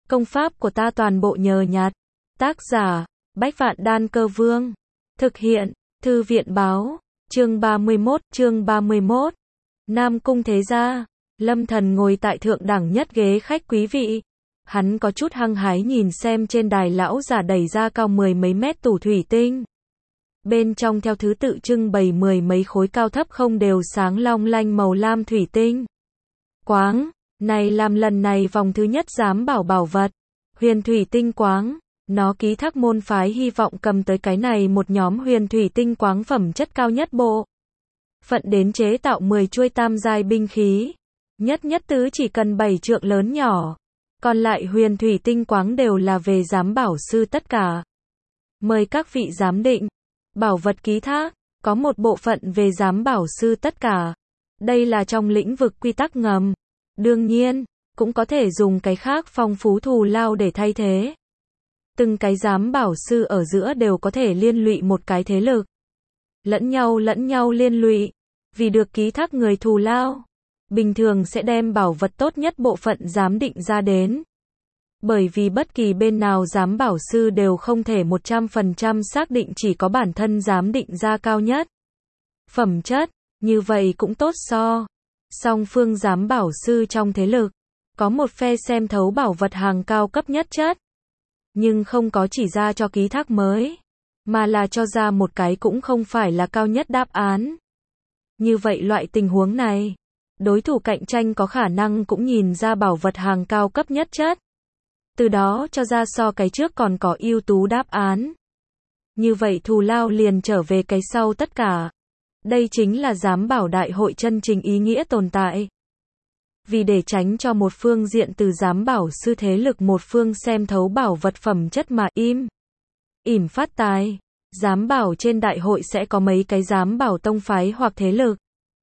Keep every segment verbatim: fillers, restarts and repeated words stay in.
Công pháp của ta toàn bộ nhờ nhặt. Tác giả, Bách Vạn Đan Cơ Vương. Thực hiện, Thư viện Báo. Chương ba mươi mốt, chương ba mươi mốt. Nam Cung thế gia. Lâm Thần ngồi tại thượng đẳng nhất ghế khách quý vị. Hắn có chút hăng hái nhìn xem trên đài lão giả đẩy ra cao mười mấy mét tủ thủy tinh. Bên trong theo thứ tự trưng bày mười mấy khối cao thấp không đều sáng long lanh màu lam thủy tinh. Quáng, này làm lần này vòng thứ nhất giám bảo bảo vật. Huyền thủy tinh quáng, nó ký thác môn phái hy vọng cầm tới cái này một nhóm huyền thủy tinh quáng phẩm chất cao nhất bộ. Phận đến chế tạo mười chuôi tam giai binh khí. Nhất nhất tứ chỉ cần bảy trượng lớn nhỏ. Còn lại huyền thủy tinh quáng đều là về giám bảo sư tất cả. Mời các vị giám định. Bảo vật ký thác, có một bộ phận về giám bảo sư tất cả. Đây là trong lĩnh vực quy tắc ngầm. Đương nhiên, cũng có thể dùng cái khác phong phú thù lao để thay thế. Từng cái giám bảo sư ở giữa đều có thể liên lụy một cái thế lực. Lẫn nhau lẫn nhau liên lụy. Vì được ký thác người thù lao. Bình thường sẽ đem bảo vật tốt nhất bộ phận giám định ra đến. Bởi vì bất kỳ bên nào giám bảo sư đều không thể một trăm phần trăm xác định chỉ có bản thân giám định ra cao nhất. Phẩm chất, như vậy cũng tốt so. Song phương giám bảo sư trong thế lực, có một phe xem thấu bảo vật hàng cao cấp nhất chất. Nhưng không có chỉ ra cho ký thác mới, mà là cho ra một cái cũng không phải là cao nhất đáp án. Như vậy loại tình huống này, đối thủ cạnh tranh có khả năng cũng nhìn ra bảo vật hàng cao cấp nhất chất. Từ đó cho ra so cái trước còn có ưu tú đáp án. Như vậy thù lao liền trở về cái sau tất cả. Đây chính là giám bảo đại hội chân chính ý nghĩa tồn tại. Vì để tránh cho một phương diện từ giám bảo sư thế lực một phương xem thấu bảo vật phẩm chất mà im, ỉm phát tài, giám bảo trên đại hội sẽ có mấy cái giám bảo tông phái hoặc thế lực.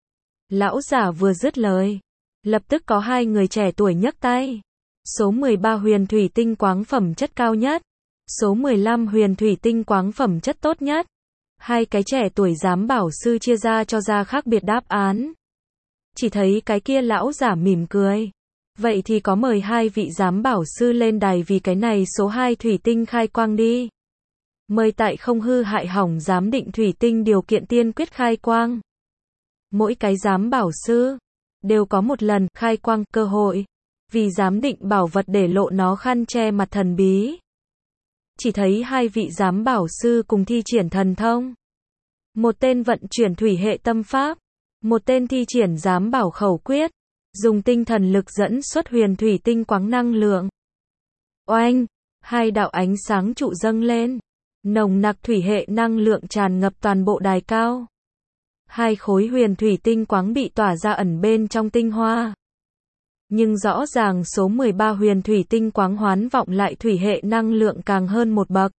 Lão giả vừa dứt lời, lập tức có hai người trẻ tuổi nhấc tay. Số mười ba huyền thủy tinh quáng phẩm chất cao nhất. Số mười lăm huyền thủy tinh quáng phẩm chất tốt nhất. Hai cái trẻ tuổi giám bảo sư chia ra cho ra khác biệt đáp án. Chỉ thấy cái kia lão giả mỉm cười. Vậy thì có mời hai vị giám bảo sư lên đài vì cái này số hai thủy tinh khai quang đi. Mời tại không hư hại hỏng giám định thủy tinh điều kiện tiên quyết khai quang. Mỗi cái giám bảo sư đều có một lần khai quang cơ hội. Vì giám định bảo vật để lộ nó khăn che mặt thần bí. Chỉ thấy hai vị giám bảo sư cùng thi triển thần thông. Một tên vận chuyển thủy hệ tâm pháp. Một tên thi triển giám bảo khẩu quyết. Dùng tinh thần lực dẫn xuất huyền thủy tinh quáng năng lượng. Oanh! Hai đạo ánh sáng trụ dâng lên. Nồng nặc thủy hệ năng lượng tràn ngập toàn bộ đài cao. Hai khối huyền thủy tinh quáng bị tỏa ra ẩn bên trong tinh hoa. Nhưng rõ ràng số mười ba huyền thủy tinh quáng hoán vọng lại thủy hệ năng lượng càng hơn một bậc.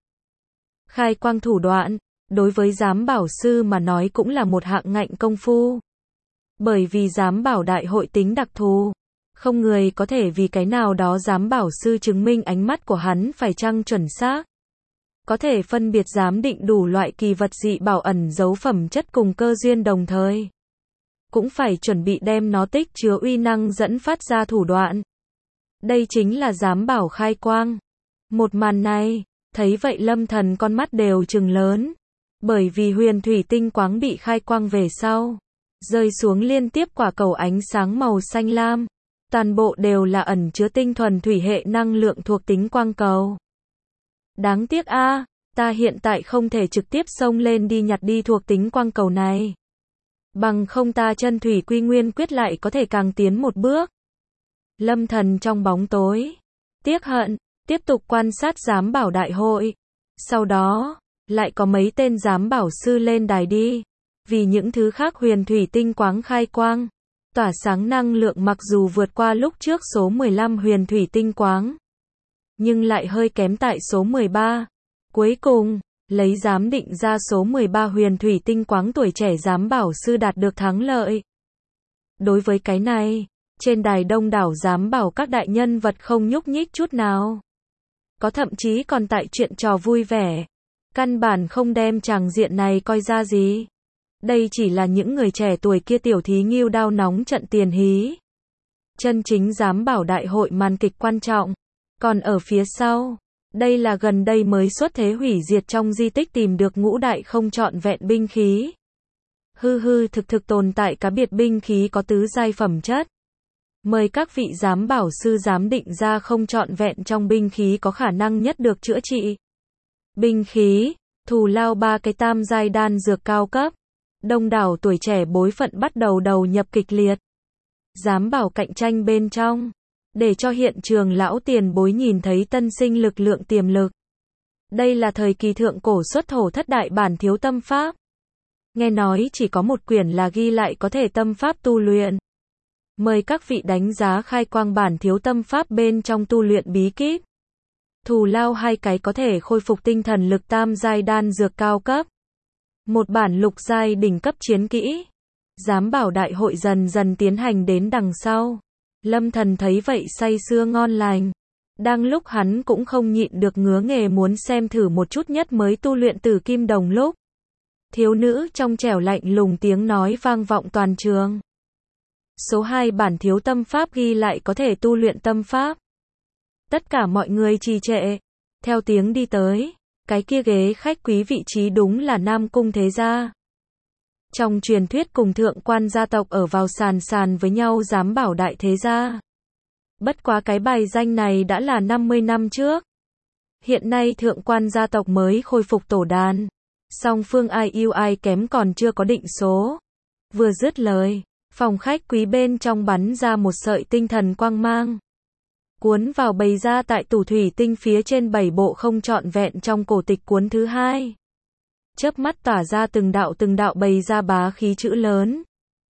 Khai quang thủ đoạn, đối với giám bảo sư mà nói cũng là một hạng ngạnh công phu. Bởi vì giám bảo đại hội tính đặc thù, không người có thể vì cái nào đó giám bảo sư chứng minh ánh mắt của hắn phải chăng chuẩn xác. Có thể phân biệt giám định đủ loại kỳ vật dị bảo ẩn giấu phẩm chất cùng cơ duyên đồng thời. Cũng phải chuẩn bị đem nó tích chứa uy năng dẫn phát ra thủ đoạn. Đây chính là giám bảo khai quang. Một màn này, thấy vậy Lâm Thần con mắt đều trừng lớn. Bởi vì huyền thủy tinh quáng bị khai quang về sau, rơi xuống liên tiếp quả cầu ánh sáng màu xanh lam. Toàn bộ đều là ẩn chứa tinh thuần thủy hệ năng lượng thuộc tính quang cầu. Đáng tiếc a, ta hiện tại không thể trực tiếp xông lên đi nhặt đi thuộc tính quang cầu này. Bằng không ta chân thủy quy nguyên quyết lại có thể càng tiến một bước. Lâm Thần trong bóng tối, tiếc hận, tiếp tục quan sát giám bảo đại hội. Sau đó, lại có mấy tên giám bảo sư lên đài đi. Vì những thứ khác huyền thủy tinh quáng khai quang, tỏa sáng năng lượng mặc dù vượt qua lúc trước số mười lăm huyền thủy tinh quáng. Nhưng lại hơi kém tại số mười ba. Cuối cùng, lấy giám định ra số mười ba huyền thủy tinh quáng tuổi trẻ giám bảo sư đạt được thắng lợi. Đối với cái này, trên đài đông đảo giám bảo các đại nhân vật không nhúc nhích chút nào. Có thậm chí còn tại chuyện trò vui vẻ. Căn bản không đem tràng diện này coi ra gì. Đây chỉ là những người trẻ tuổi kia tiểu thí nghêu đao nóng trận tiền hí. Chân chính giám bảo đại hội màn kịch quan trọng. Còn ở phía sau, đây là gần đây mới xuất thế hủy diệt trong di tích tìm được ngũ đại không trọn vẹn binh khí. Hư hư thực thực tồn tại cá biệt binh khí có tứ giai phẩm chất. Mời các vị giám bảo sư giám định ra không trọn vẹn trong binh khí có khả năng nhất được chữa trị. Binh khí, thù lao ba cái tam giai đan dược cao cấp. Đông đảo tuổi trẻ bối phận bắt đầu đầu nhập kịch liệt. Giám bảo cạnh tranh bên trong, để cho hiện trường lão tiền bối nhìn thấy tân sinh lực lượng tiềm lực. Đây là thời kỳ thượng cổ xuất thổ thất đại bản thiếu tâm pháp. Nghe nói chỉ có một quyển là ghi lại có thể tâm pháp tu luyện. Mời các vị đánh giá khai quang bản thiếu tâm pháp bên trong tu luyện bí kíp. Thù lao hai cái có thể khôi phục tinh thần lực tam giai đan dược cao cấp. Một bản lục giai đỉnh cấp chiến kỹ. Giám bảo đại hội dần dần tiến hành đến đằng sau. Lâm Thần thấy vậy say sưa ngon lành. Đang lúc hắn cũng không nhịn được ngứa nghề muốn xem thử một chút nhất mới tu luyện Tử Kim Đồng lúc. Thiếu nữ trong trẻo lạnh lùng tiếng nói vang vọng toàn trường. Số hai bản thiếu tâm pháp ghi lại có thể tu luyện tâm pháp. Tất cả mọi người trì trệ. Theo tiếng đi tới, cái kia ghế khách quý vị trí đúng là Nam Cung Thế Gia. Trong truyền thuyết cùng thượng quan gia tộc ở vào sàn sàn với nhau giám bảo đại thế gia. Bất quá cái bài danh này đã là năm mươi năm trước. Hiện nay thượng quan gia tộc mới khôi phục tổ đàn. Song phương ai yêu ai kém còn chưa có định số. Vừa dứt lời, phòng khách quý bên trong bắn ra một sợi tinh thần quang mang. Cuốn vào bày ra tại tủ thủy tinh phía trên bảy bộ không trọn vẹn trong cổ tịch cuốn thứ hai. Chớp mắt tỏa ra từng đạo từng đạo bày ra bá khí chữ lớn.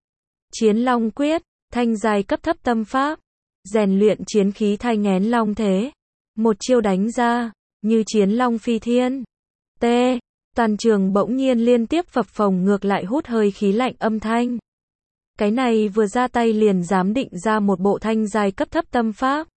Chiến Long Quyết, thanh giai cấp thấp tâm pháp, rèn luyện chiến khí thai nghén long thế. Một chiêu đánh ra, như chiến long phi thiên. T. Toàn trường bỗng nhiên liên tiếp phập phồng ngược lại hút hơi khí lạnh âm thanh. Cái này vừa ra tay liền dám định ra một bộ thanh giai cấp thấp tâm pháp.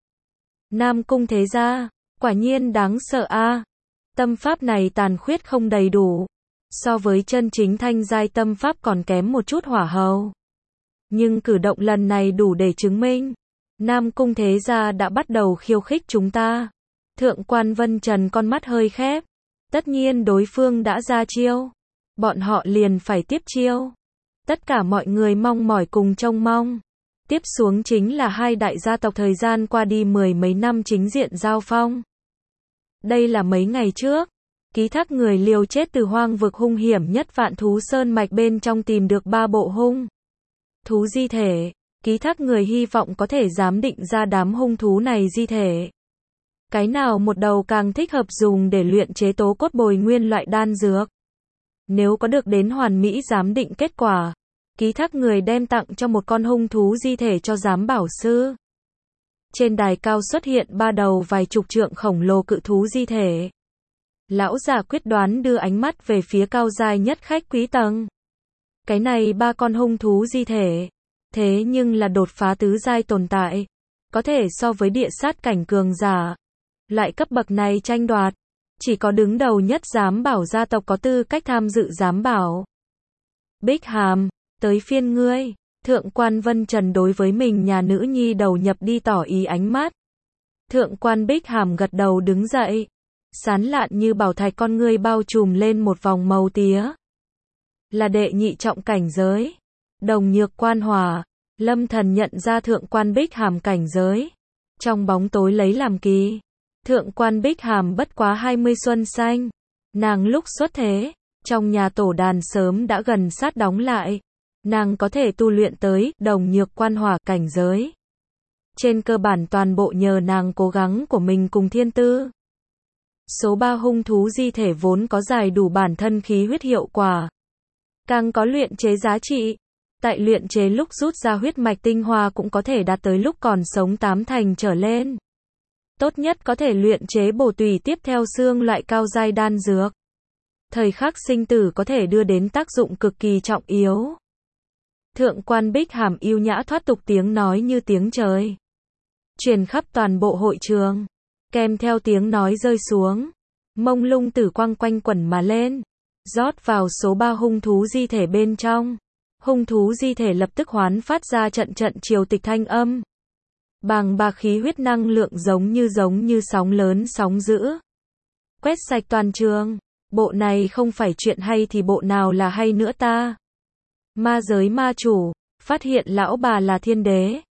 Nam Cung Thế Gia, quả nhiên đáng sợ a. Tâm pháp này tàn khuyết không đầy đủ. So với chân chính thanh giai tâm pháp còn kém một chút hỏa hầu. Nhưng cử động lần này đủ để chứng minh. Nam Cung Thế Gia đã bắt đầu khiêu khích chúng ta. Thượng quan Vân Trần con mắt hơi khép. Tất nhiên đối phương đã ra chiêu. Bọn họ liền phải tiếp chiêu. Tất cả mọi người mong mỏi cùng trông mong. Tiếp xuống chính là hai đại gia tộc thời gian qua đi mười mấy năm chính diện giao phong. Đây là mấy ngày trước. Ký thác người liều chết từ hoang vực hung hiểm nhất Vạn Thú Sơn mạch bên trong tìm được ba bộ hung thú di thể. Ký thác người hy vọng có thể giám định ra đám hung thú này di thể. Cái nào một đầu càng thích hợp dùng để luyện chế tố cốt bồi nguyên loại đan dược. Nếu có được đến hoàn mỹ giám định kết quả, ký thác người đem tặng cho một con hung thú di thể cho giám bảo sư. Trên đài cao xuất hiện ba đầu vài chục trượng khổng lồ cự thú di thể. Lão già quyết đoán đưa ánh mắt về phía cao giai nhất khách quý tầng. Cái này ba con hung thú di thể, thế nhưng là đột phá tứ giai tồn tại, có thể so với địa sát cảnh cường giả. Loại cấp bậc này tranh đoạt, chỉ có đứng đầu nhất giám bảo gia tộc có tư cách tham dự giám bảo. Bích Hàm, tới phiên ngươi. Thượng quan Vân Trần đối với mình nhà nữ nhi đầu nhập đi tỏ ý ánh mắt. Thượng quan Bích Hàm gật đầu đứng dậy. Sán lạn như bảo thạch con ngươi bao trùm lên một vòng màu tía. Là đệ nhị trọng cảnh giới. Đồng nhược quan hòa. Lâm Thần nhận ra thượng quan Bích Hàm cảnh giới. Trong bóng tối lấy làm kỳ. Thượng quan Bích Hàm bất quá hai mươi xuân xanh. Nàng lúc xuất thế, trong nhà tổ đàn sớm đã gần sát đóng lại. Nàng có thể tu luyện tới đồng nhược quan hỏa cảnh giới. Trên cơ bản toàn bộ nhờ nàng cố gắng của mình cùng thiên tư. Số ba hung thú di thể vốn có giải đủ bản thân khí huyết hiệu quả. Càng có luyện chế giá trị. Tại luyện chế lúc rút ra huyết mạch tinh hoa cũng có thể đạt tới lúc còn sống tám thành trở lên. Tốt nhất có thể luyện chế bổ tùy tiếp theo xương loại cao giai đan dược. Thời khắc sinh tử có thể đưa đến tác dụng cực kỳ trọng yếu. Thượng quan Bích Hàm yêu nhã thoát tục tiếng nói như tiếng trời. Truyền khắp toàn bộ hội trường. Kèm theo tiếng nói rơi xuống. Mông lung tử quang quanh quẩn mà lên. Rót vào số ba hung thú di thể bên trong. Hung thú di thể lập tức hoán phát ra trận trận triều tịch thanh âm. Bàng bạc khí huyết năng lượng giống như giống như sóng lớn sóng dữ. Quét sạch toàn trường. Bộ này không phải chuyện hay thì bộ nào là hay nữa ta? Ma giới ma chủ, phát hiện lão bà là thiên đế.